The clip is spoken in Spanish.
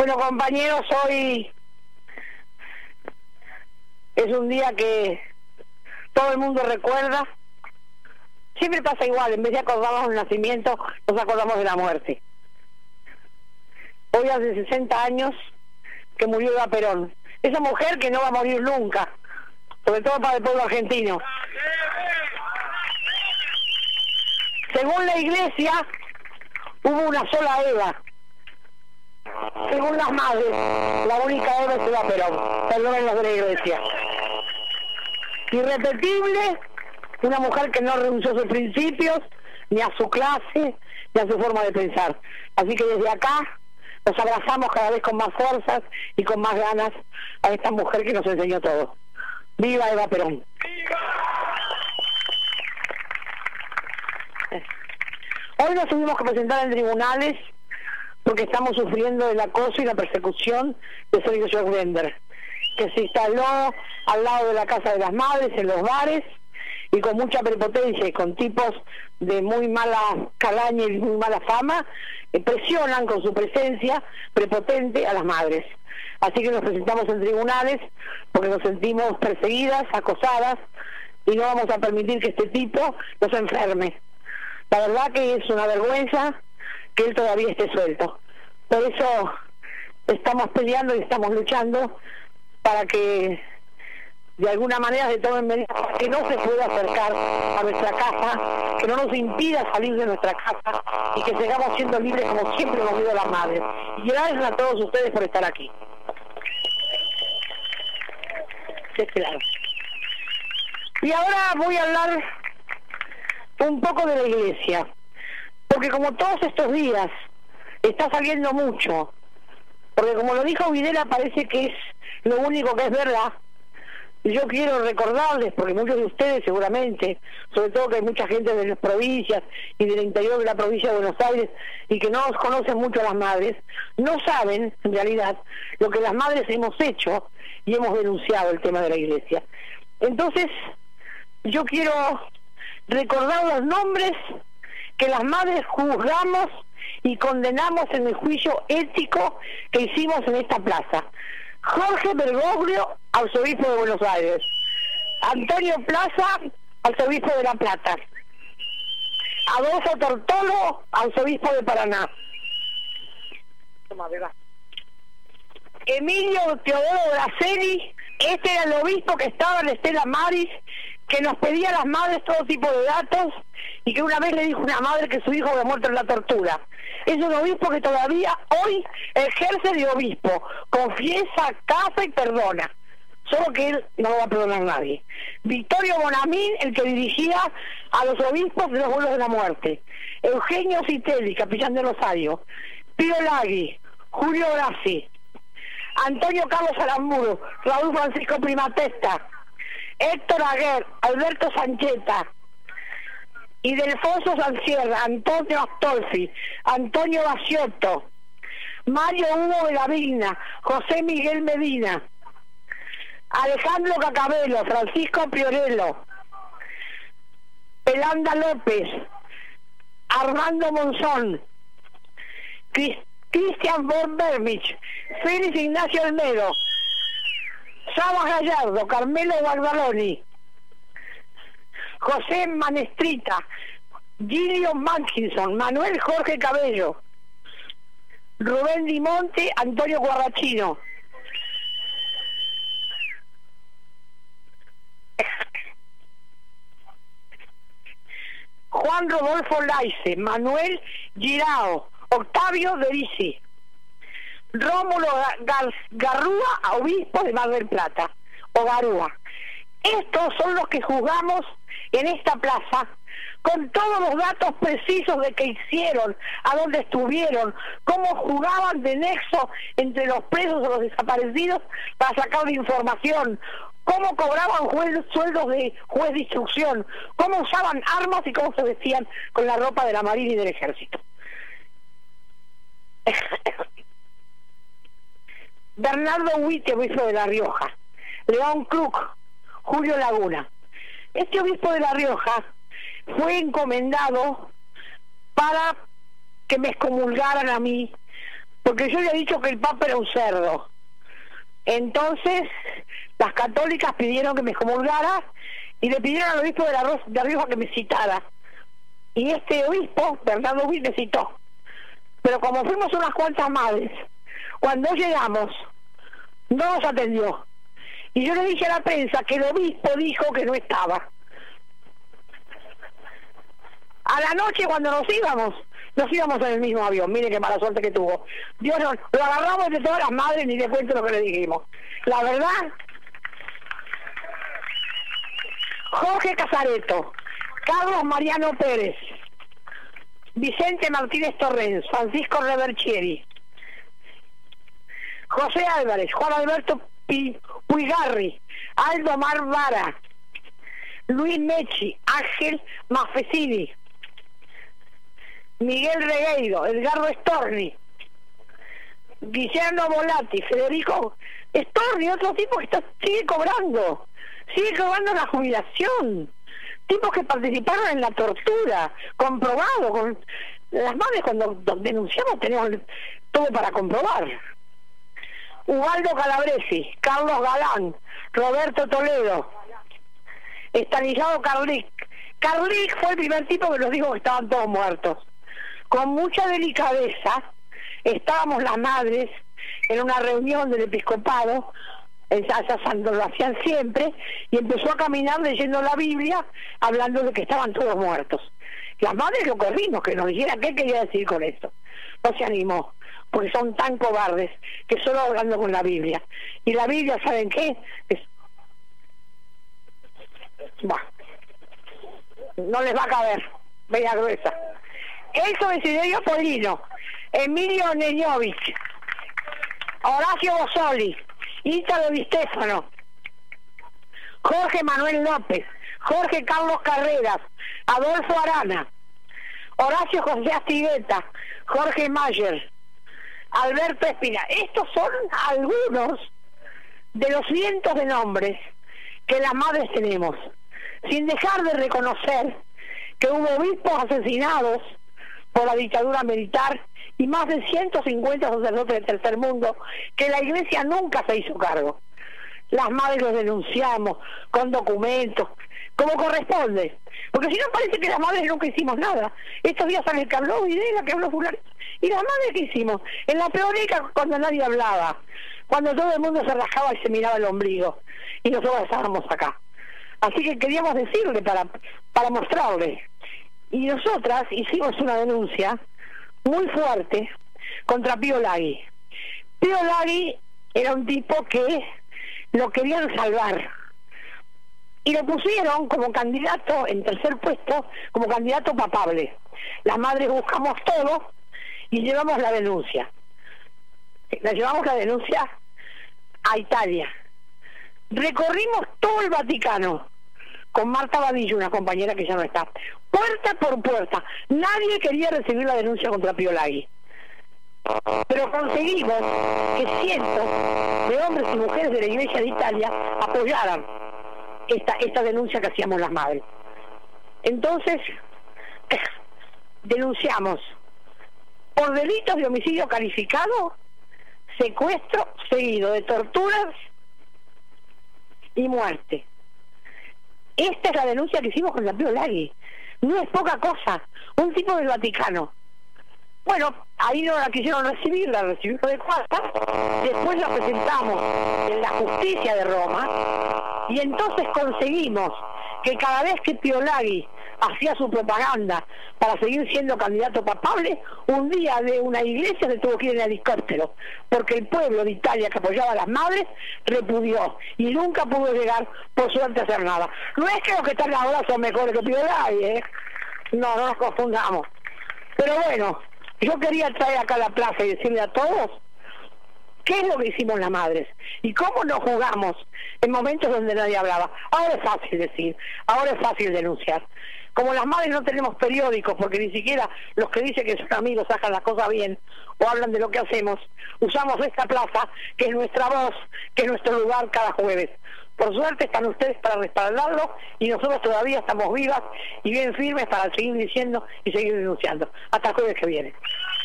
Bueno, compañeros, hoy es un día que todo el mundo recuerda. Siempre pasa igual, en vez de acordarnos del nacimiento, nos acordamos de la muerte. Hoy hace 60 años que murió Eva Perón. Esa mujer que no va a morir nunca, sobre todo para el pueblo argentino. Según la Iglesia, hubo una sola Eva. Según las madres, la única Eva es Eva Perón. Perdonen los de la Iglesia. Irrepetible, una mujer que no renunció a sus principios, ni a su clase, ni a su forma de pensar. Así que desde acá nos abrazamos cada vez con más fuerzas y con más ganas a esta mujer que nos enseñó todo. ¡Viva Eva Perón! Hoy nos tuvimos que presentar en tribunales porque estamos sufriendo el acoso y la persecución de Sergio Schwarzenegger, que se instaló al lado de la Casa de las Madres, en los bares, y con mucha prepotencia y con tipos de muy mala calaña y muy mala fama, presionan con su presencia prepotente a las madres. Así que nos presentamos en tribunales porque nos sentimos perseguidas, acosadas, y no vamos a permitir que este tipo nos enferme. La verdad que es una vergüenza que él todavía esté suelto. Por eso estamos peleando y estamos luchando para que de alguna manera se tomen medidas para que no se pueda acercar a nuestra casa, que no nos impida salir de nuestra casa y que sigamos siendo libres como siempre hemos sido las madres. Y gracias a todos ustedes por estar aquí. Sí, claro. Y ahora voy a hablar un poco de la Iglesia, porque como todos estos días está saliendo mucho, porque como lo dijo Videla, parece que es lo único que es verdad. Yo quiero recordarles, porque muchos de ustedes seguramente, sobre todo que hay mucha gente de las provincias y del interior de la provincia de Buenos Aires y que no nos conocen mucho a las madres, no saben en realidad lo que las madres hemos hecho y hemos denunciado el tema de la Iglesia. Entonces yo quiero recordar los nombres que las madres juzgamos y condenamos en el juicio ético que hicimos en esta plaza. Jorge Bergoglio, arzobispo de Buenos Aires. Antonio Plaza, arzobispo de La Plata. Adolfo Tortolo, arzobispo de Paraná. Toma, beba. Emilio Teodoro Braceli, este era el obispo que estaba en Estela Maris, que nos pedía a las madres todo tipo de datos y que una vez le dijo a una madre que su hijo había muerto en la tortura. Es un obispo que todavía hoy ejerce de obispo, confiesa, casa y perdona, solo que él no lo va a perdonar a nadie. Victorio Bonamín, el que dirigía a los obispos de los vuelos de la muerte. Eugenio Citelli, capellán de Rosario. Pío Lagui, Julio Grassi, Antonio Carlos Aramburu, Raúl Francisco Primatesta, Héctor Aguer, Alberto Sancheta, Ildefonso Sancierra, Antonio Astolfi, Antonio Baciotto, Mario Hugo de la Vigna, José Miguel Medina, Alejandro Cacabelo, Francisco Priorello, Pelanda López, Armando Monzón, Cristian von Bermich, Félix Ignacio Almedo, Sabas Gallardo, Carmelo Guardaloni, José Manestrita, Gilio Mankinson, Manuel Jorge Cabello, Rubén Dimonte, Antonio Guarrachino, Juan Rodolfo Laice, Manuel Girao, Octavio Derisi, Rómulo Garrúa, obispo de Mar del Plata, o Garúa. Estos son los que juzgamos en esta plaza, con todos los datos precisos de qué hicieron, a dónde estuvieron, cómo jugaban de nexo entre los presos o los desaparecidos para sacar de información, cómo cobraban sueldos de juez de instrucción, cómo usaban armas y cómo se vestían con la ropa de la Marina y del Ejército. Bernardo Huite, obispo de La Rioja. León Kruk, Julio Laguna. Este obispo de La Rioja fue encomendado para que me excomulgaran a mí porque yo había dicho que el Papa era un cerdo. Entonces las católicas pidieron que me excomulgara y le pidieron al obispo de Rioja que me citara, y este obispo, Bernardo Will, me citó. Pero como fuimos unas cuantas madres, cuando llegamos no nos atendió, y yo le dije a la prensa que el obispo dijo que no estaba. A la noche, cuando nos íbamos en el mismo avión. Mire qué mala suerte que tuvo. Dios no, lo agarramos de todas las madres, ni le cuento lo que le dijimos. La verdad, Jorge Casareto, Carlos Mariano Pérez, Vicente Martínez Torrens, Francisco Reverchieri, José Álvarez, Juan Alberto Puigarri, Aldo Mar Vara, Luis Mechi, Ángel Mafesini, Miguel Regueiro, Edgardo Storni, Guillermo Volati, Federico Storni, otro tipo que sigue cobrando la jubilación, tipos que participaron en la tortura, comprobado, con las madres cuando denunciamos tenemos todo para comprobar. Ubaldo Calabresi, Carlos Galán, Roberto Toledo, Estanislao Carlic. Carlic fue el primer tipo que nos dijo que estaban todos muertos. Con mucha delicadeza estábamos las madres en una reunión del episcopado, lo hacían siempre, y empezó a caminar leyendo la Biblia, hablando de que estaban todos muertos. Las madres lo corrimos, que nos dijeran qué quería decir con esto. No se animó, porque son tan cobardes que solo hablando con la Biblia. Y la Biblia, ¿saben qué? No les va a caber, bella gruesa. Elso Desiderio Polino, Emilio Neñovich, Horacio Bossoli, Ítalo Di Stefano, Jorge Manuel López, Jorge Carlos Carreras, Adolfo Arana, Horacio José Astigueta, Jorge Mayer, Alberto Espina. Estos son algunos de los cientos de nombres que las madres tenemos, sin dejar de reconocer que hubo obispos asesinados por la dictadura militar y más de 150 sacerdotes del tercer mundo que la Iglesia nunca se hizo cargo. Las madres los denunciamos con documentos, como corresponde, porque si no parece que las madres nunca hicimos nada. Estos días sale el que habló Videla, que habló fulano, y las madres que hicimos en la peor época, cuando nadie hablaba, cuando todo el mundo se rascaba y se miraba el ombligo, y nosotros estábamos acá. Así que queríamos decirle para mostrarle. Y nosotras hicimos una denuncia muy fuerte contra Pío Laghi. Pío Laghi era un tipo que lo querían salvar y lo pusieron como candidato en tercer puesto, como candidato papable. Las madres buscamos todo y llevamos la denuncia. Llevamos la denuncia a Italia. Recorrimos todo el Vaticano con Marta Badillo, una compañera que ya no está, puerta por puerta. Nadie quería recibir la denuncia contra Pío Laghi, pero conseguimos que cientos de hombres y mujeres de la Iglesia de Italia apoyaran esta denuncia que hacíamos las madres. Entonces denunciamos por delitos de homicidio calificado, secuestro seguido de torturas y muerte. Esta es la denuncia que hicimos contra Pío Laghi. No es poca cosa, un tipo del Vaticano. Bueno, ahí no la quisieron recibir, la recibimos de cuarta, después la presentamos en la justicia de Roma, y entonces conseguimos que cada vez que Pío Laghi hacía su propaganda para seguir siendo candidato papable, un día de una iglesia se tuvo que ir en helicóptero, porque el pueblo de Italia que apoyaba a las madres repudió y nunca pudo llegar, por suerte, a hacer nada. No es que los que están ahora son mejores que Pío Laghi, no nos confundamos. Pero bueno, yo quería traer acá a la plaza y decirle a todos qué es lo que hicimos las madres y cómo nos jugamos en momentos donde nadie hablaba. Ahora es fácil decir, ahora es fácil denunciar. Como las madres no tenemos periódicos, porque ni siquiera los que dicen que son amigos sacan las cosas bien o hablan de lo que hacemos, usamos esta plaza, que es nuestra voz, que es nuestro lugar cada jueves. Por suerte están ustedes para respaldarlo y nosotros todavía estamos vivas y bien firmes para seguir diciendo y seguir denunciando. Hasta el jueves que viene.